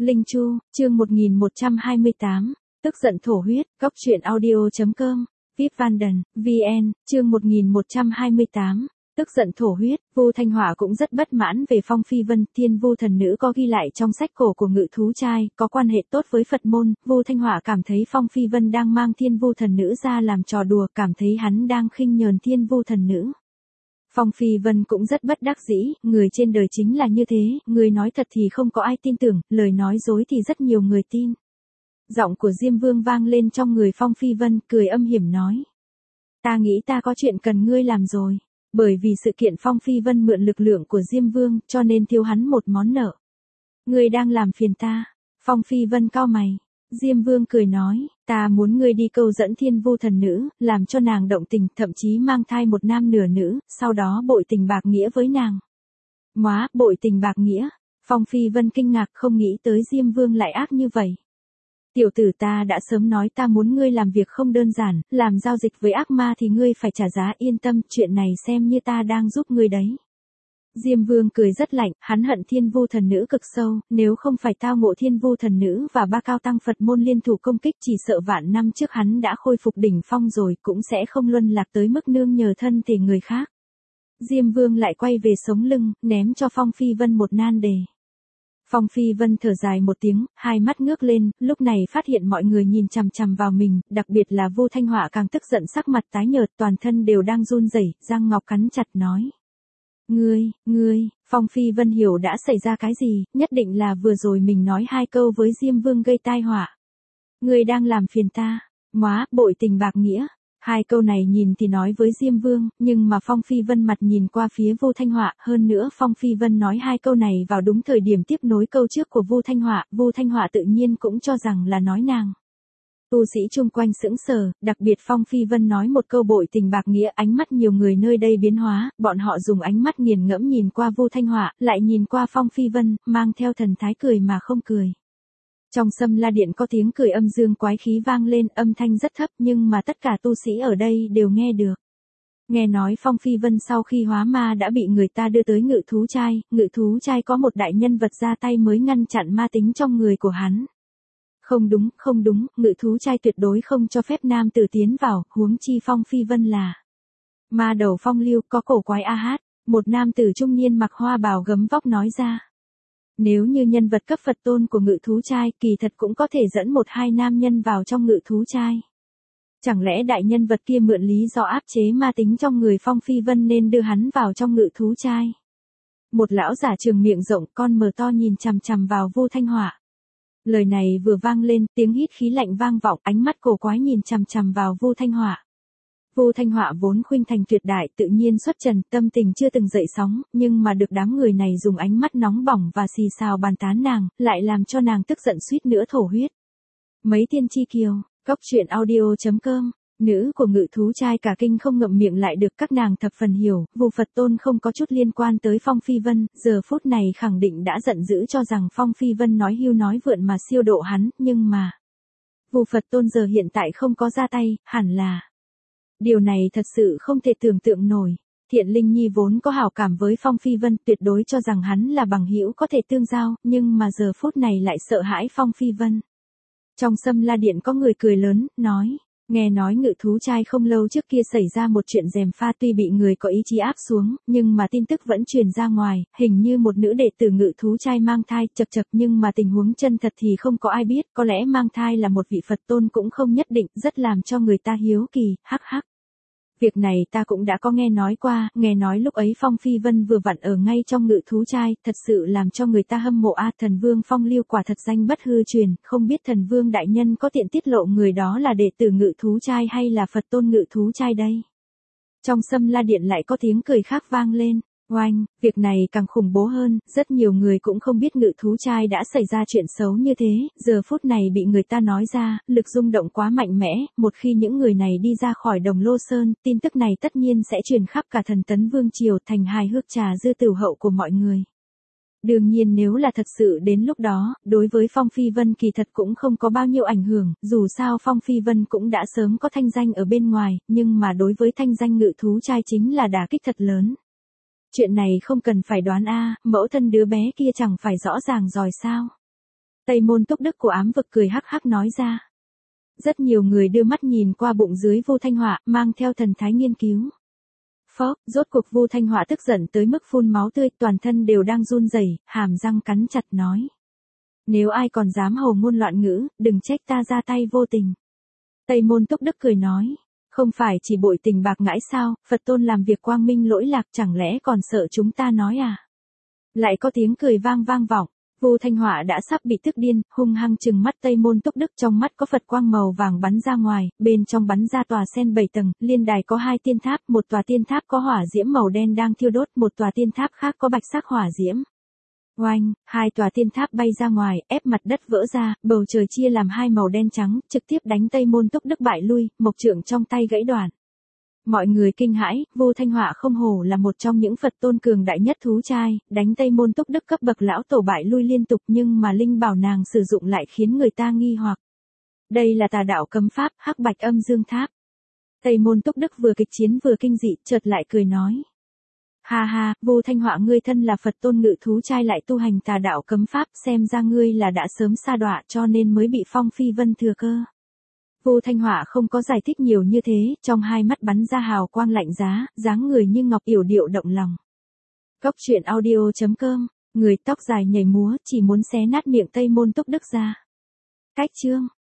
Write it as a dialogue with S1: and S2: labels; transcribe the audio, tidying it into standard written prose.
S1: Linh Chu, chương 1128, tức giận thổ huyết, góc truyện audio.com, Vip Vanden, VN, chương 1128, tức giận thổ huyết. Vu Thanh Họa cũng rất bất mãn về Phong Phi Vân. Thiên Vu thần nữ có ghi lại trong sách cổ của Ngự Thú Trai, có quan hệ tốt với Phật môn. Vu Thanh Họa cảm thấy Phong Phi Vân đang mang Thiên Vu thần nữ ra làm trò đùa, cảm thấy hắn đang khinh nhờn Thiên Vu thần nữ. Phong Phi Vân cũng rất bất đắc dĩ, người trên đời chính là như thế, người nói thật thì không có ai tin tưởng, lời nói dối thì rất nhiều người tin. Giọng của Diêm Vương vang lên trong người Phong Phi Vân, cười âm hiểm nói. Ta nghĩ ta có chuyện cần ngươi làm rồi, bởi vì sự kiện Phong Phi Vân mượn lực lượng của Diêm Vương, cho nên thiếu hắn một món nợ. Ngươi đang làm phiền ta. Phong Phi Vân cau mày. Diêm Vương cười nói, ta muốn ngươi đi câu dẫn Thiên Vu thần nữ, làm cho nàng động tình, thậm chí mang thai một nam nửa nữ, sau đó bội tình bạc nghĩa với nàng. Móa, bội tình bạc nghĩa. Phong Phi Vân kinh ngạc, không nghĩ tới Diêm Vương lại ác như vậy. Tiểu tử, ta đã sớm nói ta muốn ngươi làm việc không đơn giản, làm giao dịch với ác ma thì ngươi phải trả giá, yên tâm, chuyện này xem như ta đang giúp ngươi đấy. Diêm Vương cười rất lạnh, hắn hận Thiên Vu thần nữ cực sâu, nếu không phải tao ngộ Thiên Vu thần nữ và ba cao tăng Phật môn liên thủ công kích, chỉ sợ vạn năm trước hắn đã khôi phục đỉnh phong rồi, cũng sẽ không luân lạc tới mức nương nhờ thân thể người khác. Diêm Vương lại quay về sống lưng, ném cho Phong Phi Vân một nan đề. Phong Phi Vân thở dài một tiếng, hai mắt ngước lên, lúc này phát hiện mọi người nhìn chằm chằm vào mình, đặc biệt là Vu Thanh Họa càng tức giận, sắc mặt tái nhợt, toàn thân đều đang run rẩy, răng ngọc cắn chặt nói. Ngươi, Phong Phi Vân hiểu đã xảy ra cái gì, nhất định là vừa rồi mình nói hai câu với Diêm Vương gây tai họa. Ngươi đang làm phiền ta, móa, bội tình bạc nghĩa. Hai câu này nhìn thì nói với Diêm Vương, nhưng mà Phong Phi Vân mặt nhìn qua phía Vu Thanh Họa, hơn nữa Phong Phi Vân nói hai câu này vào đúng thời điểm tiếp nối câu trước của Vu Thanh Họa tự nhiên cũng cho rằng là nói nàng. Tu sĩ chung quanh sững sờ, đặc biệt Phong Phi Vân nói một câu bội tình bạc nghĩa, ánh mắt nhiều người nơi đây biến hóa, bọn họ dùng ánh mắt nghiền ngẫm nhìn qua Vu Thanh Họa, lại nhìn qua Phong Phi Vân, mang theo thần thái cười mà không cười. Trong Sâm La Điện có tiếng cười âm dương quái khí vang lên, âm thanh rất thấp nhưng mà tất cả tu sĩ ở đây đều nghe được. Nghe nói Phong Phi Vân sau khi hóa ma đã bị người ta đưa tới Ngự Thú Trai có một đại nhân vật ra tay mới ngăn chặn ma tính trong người của hắn. Không đúng, Ngự Thú Trai tuyệt đối không cho phép nam tử tiến vào, huống chi Phong Phi Vân là ma đầu phong lưu, có cổ quái a hát, một nam tử trung niên mặc hoa bào gấm vóc nói ra. Nếu như nhân vật cấp Phật tôn của Ngự Thú Trai, kỳ thật cũng có thể dẫn một hai nam nhân vào trong Ngự Thú Trai. Chẳng lẽ đại nhân vật kia mượn lý do áp chế ma tính trong người Phong Phi Vân nên đưa hắn vào trong Ngự Thú Trai? Một lão giả trường miệng rộng, con mờ to nhìn chằm chằm vào Vu Thanh Họa. Lời này vừa vang lên, tiếng hít khí lạnh vang vọng, ánh mắt cổ quái nhìn chằm chằm vào Vu Thanh Họa. Vu Thanh Họa vốn khuynh thành tuyệt đại, tự nhiên xuất trần, tâm tình chưa từng dậy sóng, nhưng mà được đám người này dùng ánh mắt nóng bỏng và xì xào bàn tán nàng, lại làm cho nàng tức giận suýt nữa thổ huyết. Mấy tiên chi kiều, góc truyện audio.com, nữ của Ngự Thú Trai cả kinh không ngậm miệng lại được, các nàng thập phần hiểu, Vu Phật Tôn không có chút liên quan tới Phong Phi Vân, giờ phút này khẳng định đã giận dữ cho rằng Phong Phi Vân nói hưu nói vượn mà siêu độ hắn, nhưng mà Vu Phật Tôn giờ hiện tại không có ra tay, hẳn là điều này thật sự không thể tưởng tượng nổi. Thiện Linh Nhi vốn có hảo cảm với Phong Phi Vân, tuyệt đối cho rằng hắn là bằng hữu có thể tương giao, nhưng mà giờ phút này lại sợ hãi Phong Phi Vân. Trong Sâm La Điện có người cười lớn, nói, nghe nói Ngự Thú Trai không lâu trước kia xảy ra một chuyện gièm pha, tuy bị người có ý chí áp xuống, nhưng mà tin tức vẫn truyền ra ngoài, hình như một nữ đệ tử Ngự Thú Trai mang thai, chật nhưng mà tình huống chân thật thì không có ai biết, có lẽ mang thai là một vị Phật tôn cũng không nhất định, rất làm cho người ta hiếu kỳ, hắc hắc. Việc này ta cũng đã có nghe nói qua, nghe nói lúc ấy Phong Phi Vân vừa vặn ở ngay trong Ngự Thú Trai, thật sự làm cho người ta hâm mộ a, thần vương Phong Lưu quả thật danh bất hư truyền, không biết thần vương đại nhân có tiện tiết lộ người đó là đệ tử Ngự Thú Trai hay là Phật tôn Ngự Thú Trai đây. Trong Sâm La Điện lại có tiếng cười khác vang lên. Oanh, việc này càng khủng bố hơn, rất nhiều người cũng không biết Ngự Thú Trai đã xảy ra chuyện xấu như thế, giờ phút này bị người ta nói ra, lực rung động quá mạnh mẽ, một khi những người này đi ra khỏi Đồng Lô Sơn, tin tức này tất nhiên sẽ truyền khắp cả Thần Tấn Vương Triều, thành hài hước trà dư tửu hậu của mọi người. Đương nhiên nếu là thật sự đến lúc đó, đối với Phong Phi Vân kỳ thật cũng không có bao nhiêu ảnh hưởng, dù sao Phong Phi Vân cũng đã sớm có thanh danh ở bên ngoài, nhưng mà đối với thanh danh Ngự Thú Trai chính là đả kích thật lớn. Chuyện này không cần phải đoán a, mẫu thân đứa bé kia chẳng phải rõ ràng rồi sao? Tây Môn Túc Đức của ám vực cười hắc hắc nói ra. Rất nhiều người đưa mắt nhìn qua bụng dưới Vu Thanh Họa, mang theo thần thái nghiên cứu. Phó, rốt cuộc Vu Thanh Họa tức giận tới mức phun máu tươi, toàn thân đều đang run rẩy, hàm răng cắn chặt nói. Nếu ai còn dám hồ ngôn loạn ngữ, đừng trách ta ra tay vô tình. Tây Môn Túc Đức cười nói. Không phải chỉ bội tình bạc ngãi sao, Phật tôn làm việc quang minh lỗi lạc, chẳng lẽ còn sợ chúng ta nói à? Lại có tiếng cười vang vọng. Vu Thanh Họa đã sắp bị tức điên, hung hăng trừng mắt Tây Môn Túc Đức, trong mắt có Phật quang màu vàng bắn ra ngoài, bên trong bắn ra tòa sen 7 tầng, liên đài có 2 tiên tháp, một tòa tiên tháp có hỏa diễm màu đen đang thiêu đốt, một tòa tiên tháp khác có bạch sắc hỏa diễm. Oanh, 2 tòa tiên tháp bay ra ngoài, ép mặt đất vỡ ra, bầu trời chia làm 2 màu đen trắng, trực tiếp đánh Tây Môn Túc Đức bại lui, mộc trượng trong tay gãy đoạn. Mọi người kinh hãi, Vu Thanh Họa không hổ là một trong những Phật tôn cường đại nhất thú trai, đánh Tây Môn Túc Đức cấp bậc lão tổ bại lui liên tục, nhưng mà linh bảo nàng sử dụng lại khiến người ta nghi hoặc. Đây là tà đạo cấm pháp, Hắc Bạch Âm Dương Tháp. Tây Môn Túc Đức vừa kịch chiến vừa kinh dị, chợt lại cười nói. Ha ha, Vu Thanh Họa ngươi thân là Phật tôn ngự thú trai lại tu hành tà đạo cấm pháp, xem ra ngươi là đã sớm sa đọa cho nên mới bị Phong Phi Vân thừa cơ. Vu Thanh Họa không có giải thích nhiều như thế, trong hai mắt bắn ra hào quang lạnh giá, dáng người như ngọc yểu điệu động lòng. Cốc truyện audio.com, người tóc dài nhảy múa chỉ muốn xé nát miệng Tây Môn Túc Đức ra. Cách chương